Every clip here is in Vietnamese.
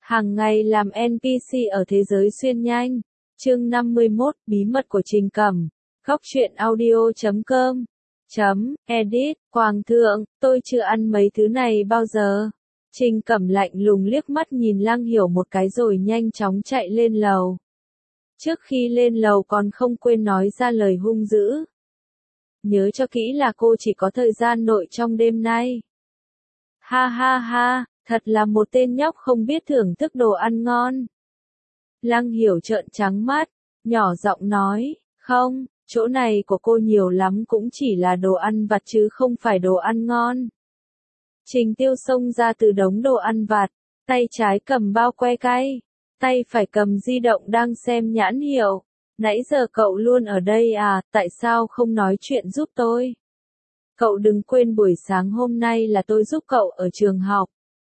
Hàng ngày làm NPC ở thế giới xuyên nhanh. Chương 51, bí mật của Trình Cẩm. Góc truyện audio.com. Edit, Hoàng thượng, tôi chưa ăn mấy thứ này bao giờ. Trình Cẩm lạnh lùng liếc mắt nhìn Lăng Hiểu một cái rồi nhanh chóng chạy lên lầu. Trước khi lên lầu còn không quên nói ra lời hung dữ. Nhớ cho kỹ là cô chỉ có thời gian nội trong đêm nay. Ha ha ha, thật là một tên nhóc không biết thưởng thức đồ ăn ngon. Lăng Hiểu trợn trắng mắt, nhỏ giọng nói, không, chỗ này của cô nhiều lắm cũng chỉ là đồ ăn vặt chứ không phải đồ ăn ngon. Trình Tiêu xông ra từ đống đồ ăn vặt, tay trái cầm bao que cay, tay phải cầm di động đang xem nhãn hiệu. Nãy giờ cậu luôn ở đây à, tại sao không nói chuyện giúp tôi? Cậu đừng quên buổi sáng hôm nay là tôi giúp cậu ở trường học.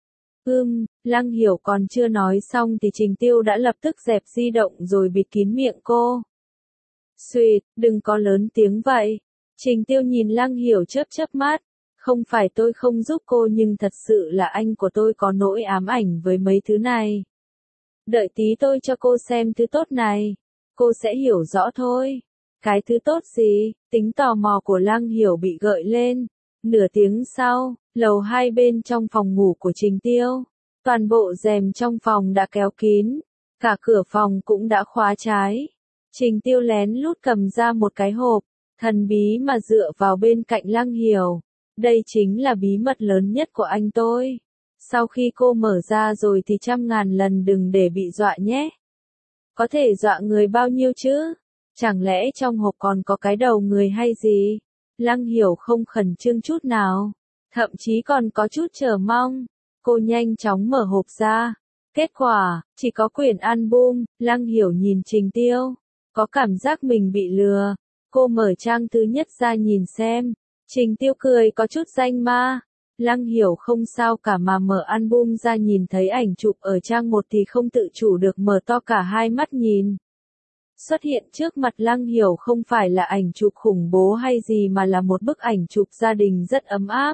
Lăng Hiểu còn chưa nói xong thì Trình Tiêu đã lập tức dẹp di động rồi bịt kín miệng cô. Xuyệt, đừng có lớn tiếng vậy. Trình Tiêu nhìn Lăng Hiểu chớp chớp mắt. Không phải tôi không giúp cô nhưng thật sự là anh của tôi có nỗi ám ảnh với mấy thứ này. Đợi tí tôi cho cô xem thứ tốt này. Cô sẽ hiểu rõ thôi. Cái thứ tốt gì? Tính tò mò của Lăng Hiểu bị gợi lên. Nửa tiếng sau, lầu 2 bên trong phòng ngủ của Trình Tiêu. Toàn bộ rèm trong phòng đã kéo kín. Cả cửa phòng cũng đã khóa trái. Trình Tiêu lén lút cầm ra một cái hộp. Thần bí mà dựa vào bên cạnh Lăng Hiểu. Đây chính là bí mật lớn nhất của anh tôi. Sau khi cô mở ra rồi thì 100.000 lần đừng để bị dọa nhé. Có thể dọa người bao nhiêu chứ? Chẳng lẽ trong hộp còn có cái đầu người hay gì? Lăng Hiểu không khẩn trương chút nào. Thậm chí còn có chút chờ mong. Cô nhanh chóng mở hộp ra. Kết quả, chỉ có quyển album. Lăng Hiểu nhìn Trình Tiêu. Có cảm giác mình bị lừa. Cô mở trang thứ nhất ra nhìn xem. Trình Tiêu cười có chút danh ma. Lăng Hiểu không sao cả mà mở album ra nhìn thấy ảnh chụp ở trang 1 thì không tự chủ được mở to cả hai mắt nhìn. Xuất hiện trước mặt Lăng Hiểu không phải là ảnh chụp khủng bố hay gì mà là một bức ảnh chụp gia đình rất ấm áp.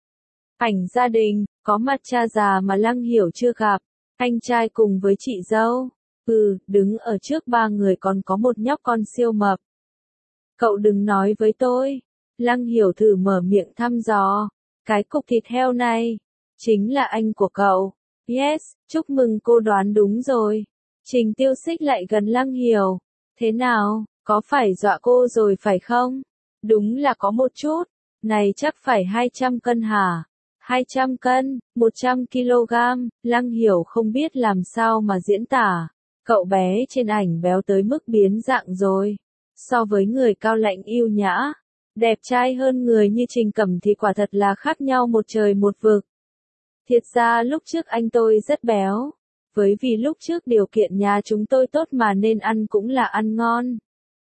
Ảnh gia đình, có mặt cha già mà Lăng Hiểu chưa gặp, anh trai cùng với chị dâu. Đứng ở trước ba người còn có một nhóc con siêu mập. Cậu đừng nói với tôi. Lăng Hiểu thử mở miệng thăm dò. Cái cục thịt heo này, chính là anh của cậu. Yes, chúc mừng cô đoán đúng rồi. Trình Tiêu xích lại gần Lăng Hiểu. Thế nào, có phải dọa cô rồi phải không? Đúng là có một chút. Này chắc phải 200 cân hả? 200 cân, 100 kg. Lăng Hiểu không biết làm sao mà diễn tả. Cậu bé trên ảnh béo tới mức biến dạng rồi. So với người cao lãnh yêu nhã, đẹp trai hơn người như Trình Cẩm thì quả thật là khác nhau một trời một vực. Thiệt ra lúc trước anh tôi rất béo. Với vì lúc trước điều kiện nhà chúng tôi tốt mà nên ăn cũng là ăn ngon.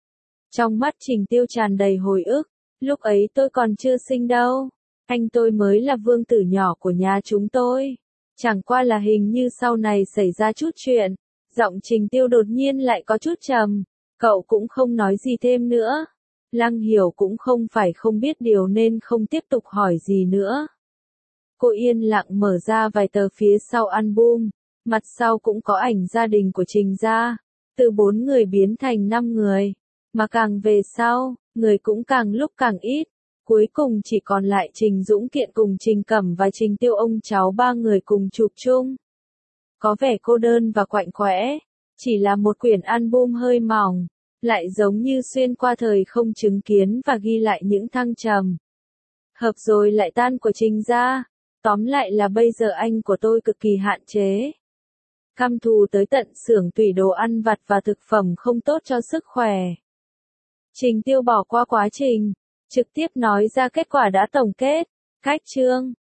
Trong mắt Trình Tiêu tràn đầy hồi ức. Lúc ấy tôi còn chưa sinh đâu. Anh tôi mới là vương tử nhỏ của nhà chúng tôi. Chẳng qua là hình như sau này xảy ra chút chuyện. Giọng Trình Tiêu đột nhiên lại có chút trầm. Cậu cũng không nói gì thêm nữa. Lăng Hiểu cũng không phải không biết điều nên không tiếp tục hỏi gì nữa. Cô yên lặng mở ra vài tờ phía sau album. Mặt sau cũng có ảnh gia đình của Trình gia. Từ 4 người biến thành 5 người. Mà càng về sau, người cũng càng lúc càng ít. Cuối cùng chỉ còn lại Trình Dũng Kiện cùng Trình Cẩm và Trình Tiêu ông cháu 3 người cùng chụp chung. Có vẻ cô đơn và quạnh quẽ. Chỉ là một quyển album hơi mỏng. Lại giống như xuyên qua thời không chứng kiến và ghi lại những thăng trầm. Hợp rồi lại tan của Trình gia. Tóm lại là bây giờ anh của tôi cực kỳ hạn chế. Căm thù tới tận xưởng tùy đồ ăn vặt và thực phẩm không tốt cho sức khỏe. Trình Tiêu bỏ qua quá trình, trực tiếp nói ra kết quả đã tổng kết. Cách chương